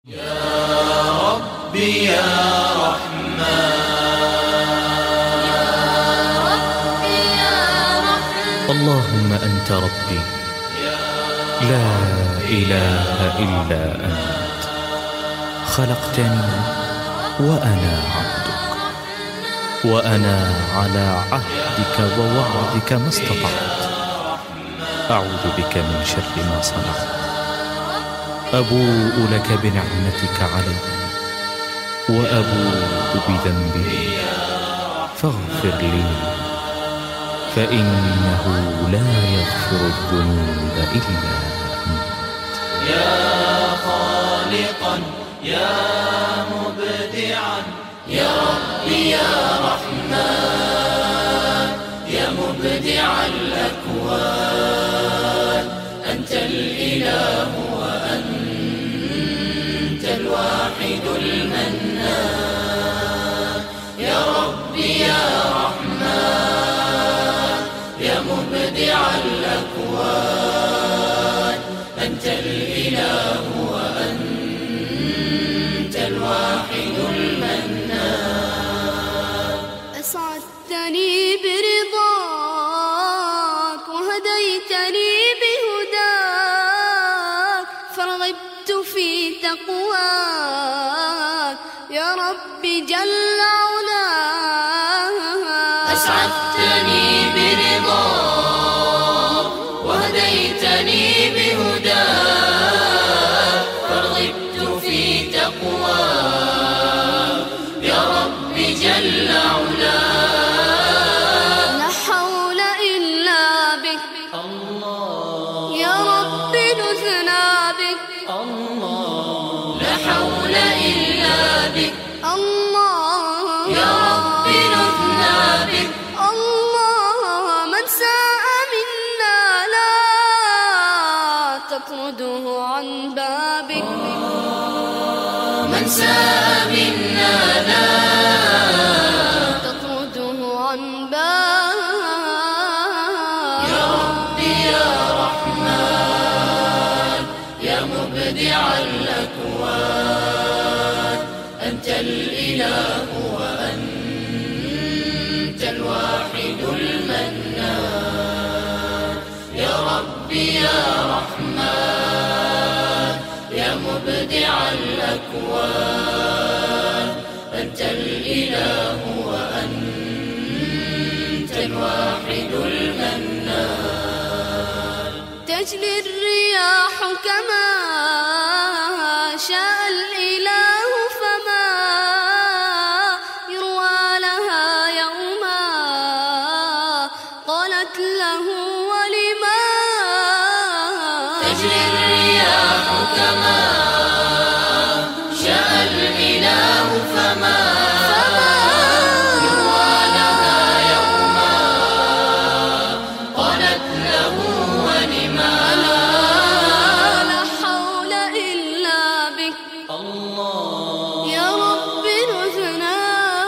يا ربي يا اللهم أنت ربي لا إله إلا أنت، خلقتني وأنا عبدك، وأنا على عهدك ووعدك ما استطعت. أعوذ بك من شر ما صنعت. أبوء لك بنعمتك علي وأبوء بذنبي فاغفر لي، فإنه لا يغفر الذنوب إلا أنت. يا خالقا يا مبدعا يا ربي يا رحمن، يا مبدع الأكوان، أنت الإله وأنت الواحد المنان. يا ربي يا رحمن، يا مبدع الأكوان، أنت الإله وأنت الواحد المنان. أسعدتني برضاك وهديتني بهداك، فرغبت في تقواك يا ربي جل علاك. أسعدتني برضاك وهديتني بهداك، فرغبت في تقواك يا رب جل علاك. لا حول إلا بك الله يا رب نثنى بك، لا حول إلا بك الله يا رب نثنى بك. الله من ساء منا لا تطرده عن بابك، من ساء منا لا تطرده عن بابك. يا ربي يا رحمن، يا مبدع الأكوان، أنت الإله وأنت الواحد المنان. يا ربي يا رحمن، يا مبدع الأكوان، أنت الإله وأنت الواحد المنان. تجري الرياح كما شاء الإله، فما يروى لها يوما قالت له ولما. تجري الرياح كما شاء الإله، فما يروى لها يوما قالت له ولما. لا حول إلا بك الله يا رب نثنى،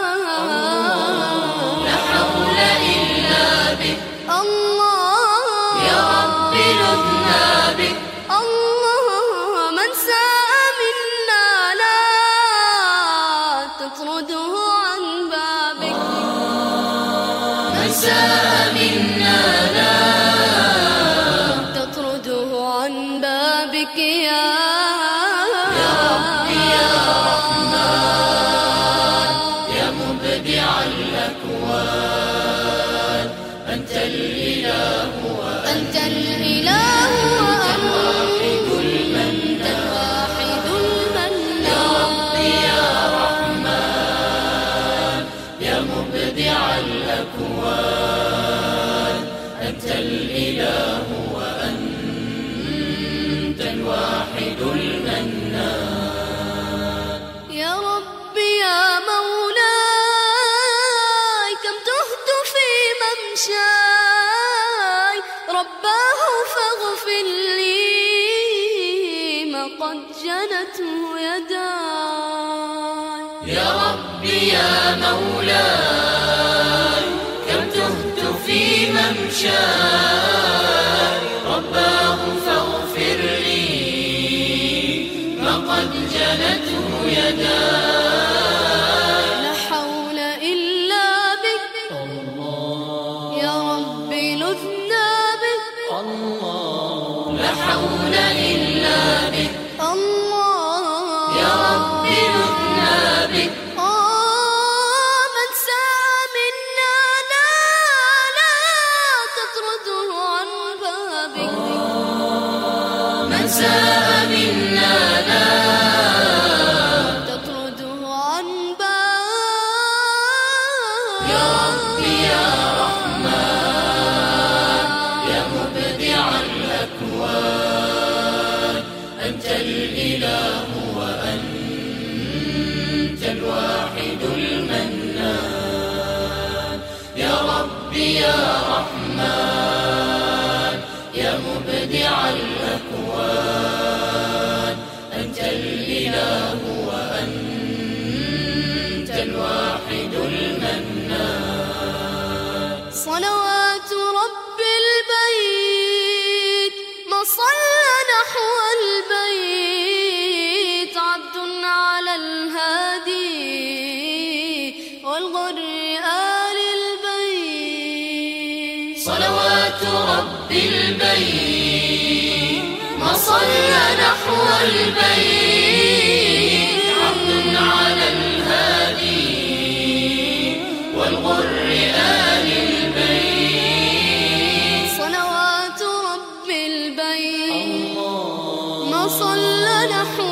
لا حول إلا بك الله يا رب نثنى بك. الله من ساء منا لا تطرده عن بابك، من ساء منا لا تطرده عن بابك يا ربي يا رحمن، يا مبدع الأكوان، أنت الإله أنت الإله الواحد الواحد المنان. يا ربي يا رحمن، يا مبدع الأكوان، أنت الإله وأنت الواحد المنان. يا ربي يا مولاي كم تهت في ممشاي، رباه فاغفر لي ما قد جنته يداي. يا ربي يا مولاي كم تهت في ممشاي، رباه فاغفر لي ما وقد جنته يداي. لا حول إلا بك يا ربي لذنا بك. لا حول إلا بك يا ربي لذنا بك. من ساء منا لا تطرده عن بابك. من ساء منا لا تطرده عن بابك. يا ربي يا رحمن يا مبدع الأكوان، أنت الإله وأنت الواحد المنان. يا ربي يا رحمن يا مبدع الأكوان، أنت الإله وأنت الواحد المنان. صلوات رب البيت ما صلى نحو البيت عبد على الهادي والغر آل البيت. صلوات رب البيت ما صلى نحو البيت عبد على الهادي والغر آل البيت. صلوات رب البيت ما صلى نحو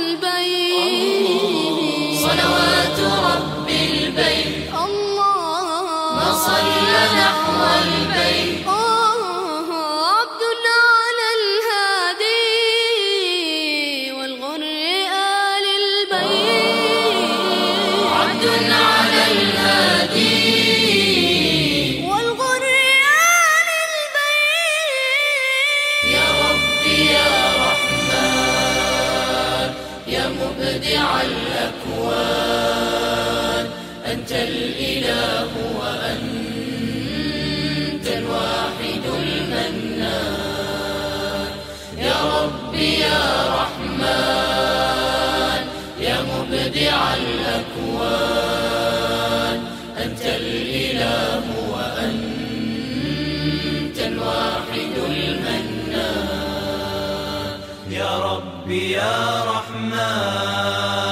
البيت. صلوات رب البيت ما صلى نحو البيت. عبد على الهادي والغر آل البيت. عبد على الهادي والغر آل البيت. يا ربي يا رحمن يا مبدع الأكوان، أنت الإله وأنت الواحد المنان. يا ربي يا رحمن يا مبدع الأكوان، أنت الإله وأنت الواحد المنان. يا ربي يا رحمن